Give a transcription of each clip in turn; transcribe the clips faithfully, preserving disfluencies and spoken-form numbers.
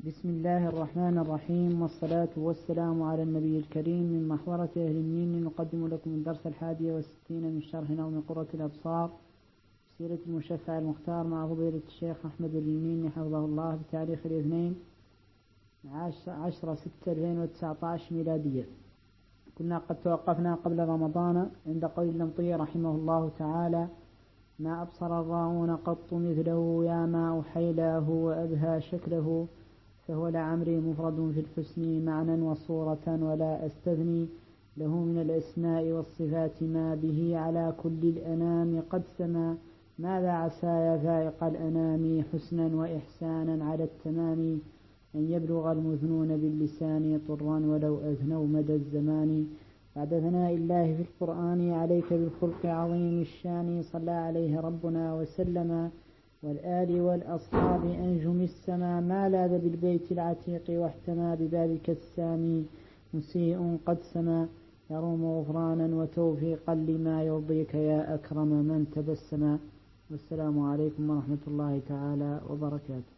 بسم الله الرحمن الرحيم، والصلاة والسلام على النبي الكريم. من محورة أهل النين نقدم لكم الدرس الحادي والستين من شرح نوم قرة الأبصار سيرة المشفع المختار مع فضيلة الشيخ أحمد اليميني حفظه الله بتاريخ الاثنين عشرة ستة ألفين وتسعة عشر ميلادية. كنا قد توقفنا قبل رمضان عند قول اللمطي رحمه الله تعالى: ما أبصر الراؤون قط مثله، يا ما أحيلاه وأبهى شكله، فهو لعمري مفرد في الحسن معنى وصورة، ولا أستثني له من الأسماء والصفات ما به على كل الأنام قد سما. ماذا عسى يا فائق الأنام حسنا وإحسانا على التمام، أن يبلغ المذنون باللسان طرا ولو أذنوا مدى الزمان. بعد ثناء الله في القرآن عليك بالخلق عظيم الشان، صلى عليه ربنا وسلم والآل والأصحاب أنجم السما. ما لاذ بالبيت العتيق واحتمى ببابك السامي، مسيء قد سما يروم غفرانا وتوفيقا لما يرضيك يا أكرم من تبسما. والسلام عليكم ورحمة الله تعالى وبركاته.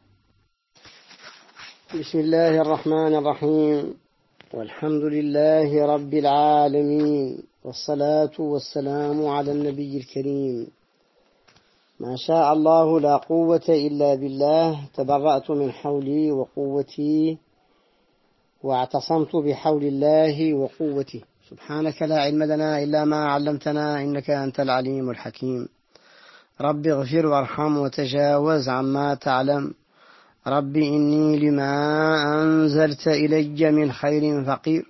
بسم الله الرحمن الرحيم، والحمد لله رب العالمين، والصلاة والسلام على النبي الكريم. ما شاء الله لا قوة إلا بالله، تبرأت من حولي وقوتي واعتصمت بحول الله وقوتي. سبحانك لا علم لنا إلا ما علمتنا، إنك أنت العليم الحكيم. رب اغفر وارحم وتجاوز عما تعلم. رب إني لما أنزلت إلي من خير فقير.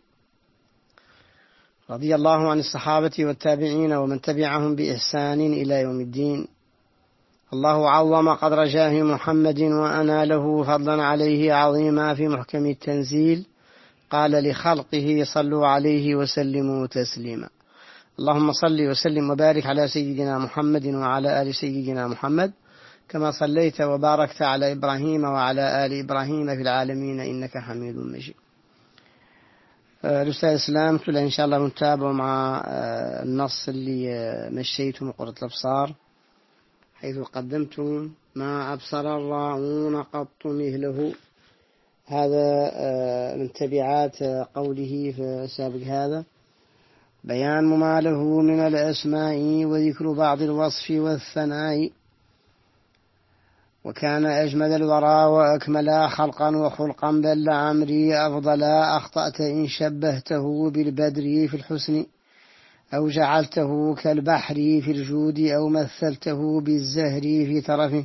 رضي الله عن الصحابة والتابعين ومن تبعهم بإحسان إلى يوم الدين. الله عظم قدر جاه محمد وأنا له فضلا عليه عظيما في محكم التنزيل. قال لخلقه: صلوا عليه وسلموا تسليما. اللهم صل وسلم وبارك على سيدنا محمد وعلى آل سيدنا محمد، كما صليت وباركت على إبراهيم وعلى آل إبراهيم في العالمين إنك حميد مجيد. الأستاذ إسلام تقول إن شاء الله نتابع مع النص اللي مشيته من قرة الأبصار، حيث قدمتم ما أبصر الراؤون قط مثله. هذا من تبعات قوله في سابق هذا: بيان ما له من الأسماء وذكر بعض الوصف والثناء. وكان أجمل الورى وأكمل خلقا وخلقا، بل لعمري أفضلا. أخطأت إن شبهته بالبدر في الحسن، أو جعلته كالبحر في الجود، أو مثلته بالزهر في ترفه،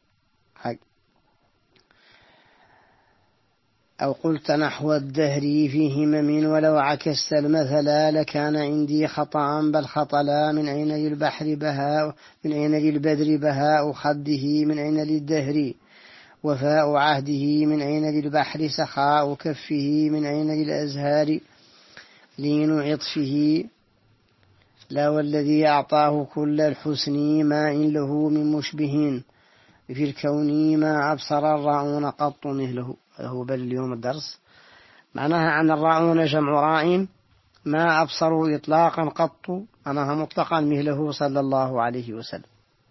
أو قلت نحو الدهر في همم، ولو عكست المثل لكان عندي خطأ. بل خطلا من أين للبحر بهاء، من أين للبدر بهاء خده، من أين للدهر وفاء عهده، من أين للبحر سخاء كفه، من أين للأزهار لين عطفه. لا والذي أعطاه كل الحسن، ما إن له من مشبه في الكون، ما أبصر الراؤون قط مثله. هذا هو بل اليوم الدرس. معناها عن الراؤون جمع راء، ما أبصروا إطلاقا قط، أنها مطلقا مثله صلى الله عليه وسلم.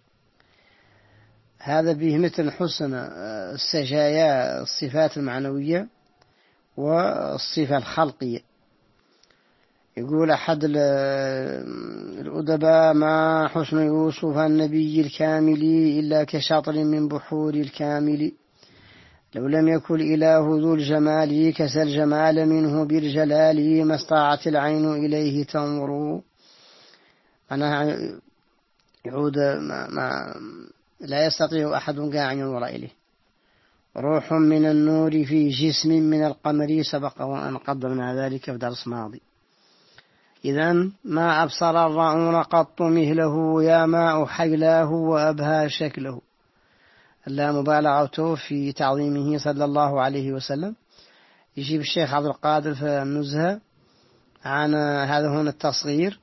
هذا به مثل حسن السجايا، الصفات المعنوية والصفة الخلقية. يقول أحد الأدباء: ما حسن يوسف النبي الكامل إلا كشطر من بحور الكامل، لو لم يكن إله ذو الجمال كسى الجمال منه بالجلال، ما استطاعت العين إليه تنظر. أنا يعود ما, ما لا يستطيع أحد أن ينظر إليه. روح من النور في جسم من القمر، سبق وأن قدمنا ذلك في درس ماضي. إذن ما أبصر الراؤون قط مثله، يا ما أحيلاه وأبهى شكله. لا مبالغة في تعظيمه صلى الله عليه وسلم. يجيب الشيخ عبد القادر في النزهة عن هذا هنا التصغير،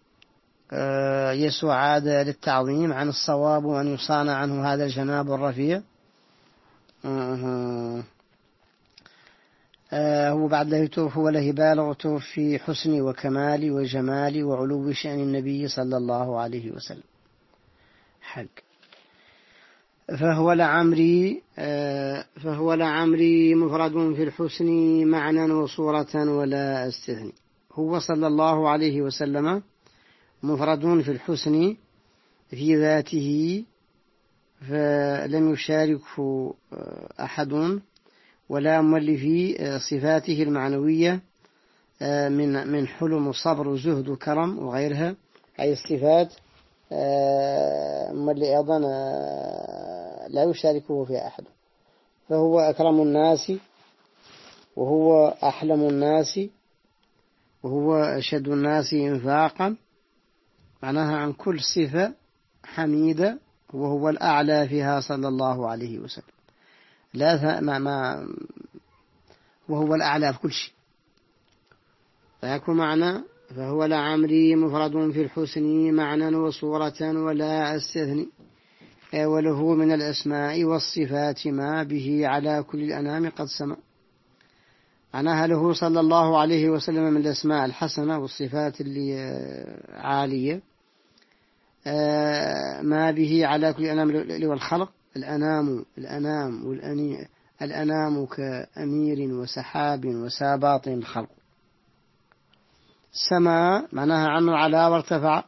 يسوع عاد للتعظيم عن الصواب وأن يصانع عنه هذا الجناب الرفيع. هو بعد له يتوف وله بالغ في حسن وكمال وجمال وعلو شأن النبي صلى الله عليه وسلم. حق فهو لعمري فهو لعمري مفرد في الحسن معنى وصورة ولا أستثني. هو صلى الله عليه وسلم مفرد في الحسن في ذاته، فلم يشاركه أحد، ولا مل في صفاته المعنوية من من حلم وصبر وزهد وكرم وغيرها، أي الصفات مل أيضا لا يشاركه فيها أحد. فهو أكرم الناس، وهو أحلم الناس، وهو أشد الناس إنفاقا، معناها عن كل صفة حميدة، وهو الأعلى فيها صلى الله عليه وسلم. لا ما ما وهو الأعلى في كل شيء. فيكون معنى فهو لعمري مفرد في الحسن معنى وصورة ولا أستثني، وله من الأسماء والصفات ما به على كل الأنام قد سمع. معناها له صلى الله عليه وسلم من الأسماء الحسنة والصفات اللي عالية ما به على كل الأنام والخلق. الأنام الأنام والأني الأنام كأمير وسحاب وساباط الخلق. السماء معناها عنه على وارتفع،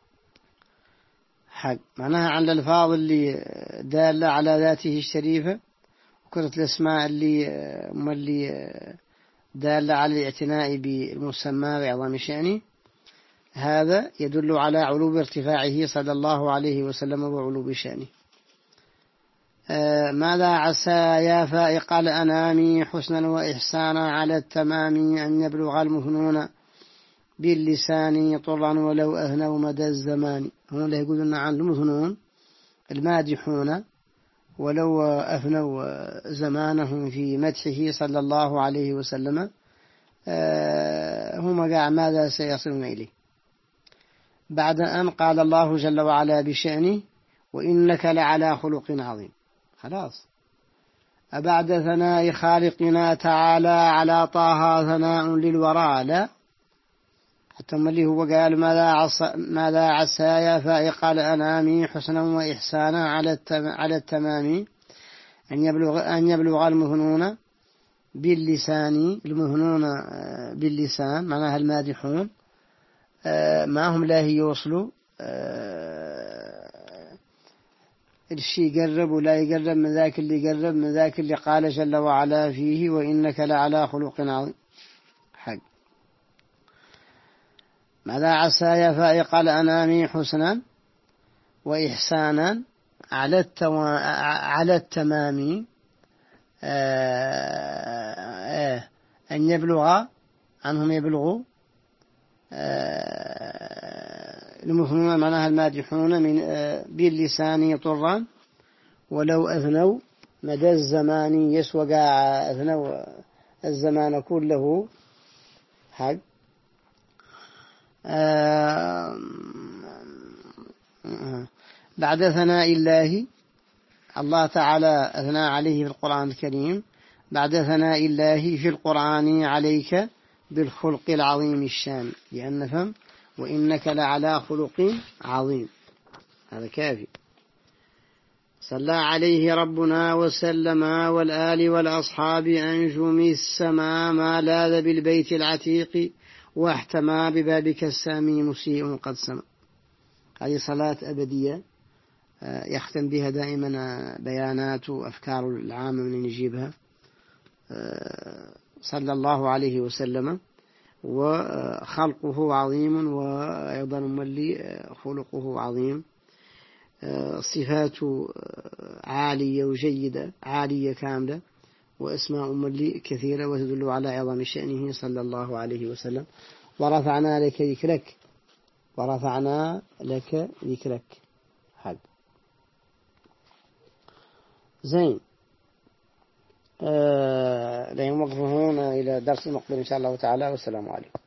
حق معناها عن الألفاظ اللي دالة على ذاته الشريفة، وكرة الأسماء اللي اللي دالة على الاعتناء بالمسمى بعظم شأنه. هذا يدل على علو ارتفاعه صلى الله عليه وسلم وعلو شأنه. ماذا عسى يا فائق الأنام حسنا وإحسانا على التمام أن يبلغ المهنون باللسان طرا ولو أهنوا مدى الزمان. هنا يقولون عن المهنون المادحون ولو أفنوا زمانهم في مدحه صلى الله عليه وسلم هم قاع ماذا سيصلون إليه بعد أن قال الله جل وعلا بشأنه وإنك لعلى خلق عظيم. خلاص، أبعد ثناء خالقنا تعالى على طه ثناء للورى؟ لا، حتى اللي هو قال ماذا عسى ماذا عسى يا فائق الأنام حسنا وإحسانا على على التمام أن يبلغ أن يبلغ المهنون باللسان. المهنون باللسان معناها المادحون، ما هم لا يوصلوا الشيء يقرب ولا يقرب من ذاك اللي يقرب من ذاك اللي قال جل وعلا فيه وإنك لعلى خلق عظيم. حق ماذا عسى يا فائق الأنام حسنا وإحسانا على التو... على التمام أن يبلغ عنهم يبلغوا المفهومون معناها المادحون من باللسان طرا ولو أثنوا مدى الزمان يسوى أثنوا الزمان كله. حق بعد ثناء الله الله تعالى أثنى عليه في القرآن الكريم، بعد ثناء الله في القرآن عليك بالخلق العظيم الشان، لأن نفهم وإنك لعلى خلق عظيم، هذا كافي. صلى عليه ربنا وسلم والآل والأصحاب أنجم السماء ما لاذ بالبيت العتيق واحتمى ببابك السامي مسيء قد سمع. هذه صلاة أبدية يختم بها دائما بيانات وأفكار العامة من يجيبها صلى الله عليه وسلم، وخلقه عظيم وأيضا ملي خلقه عظيم، صفاته عالية وجيدة عالية كاملة، وأسماء ملي كثيرة وتدل على عظم شأنه صلى الله عليه وسلم. ورفعنا لك ذكرك ورفعنا لك ذكرك. حق زين. آه لين وقفوا هنا إلى درس المقبل إن شاء الله تعالى، والسلام عليكم.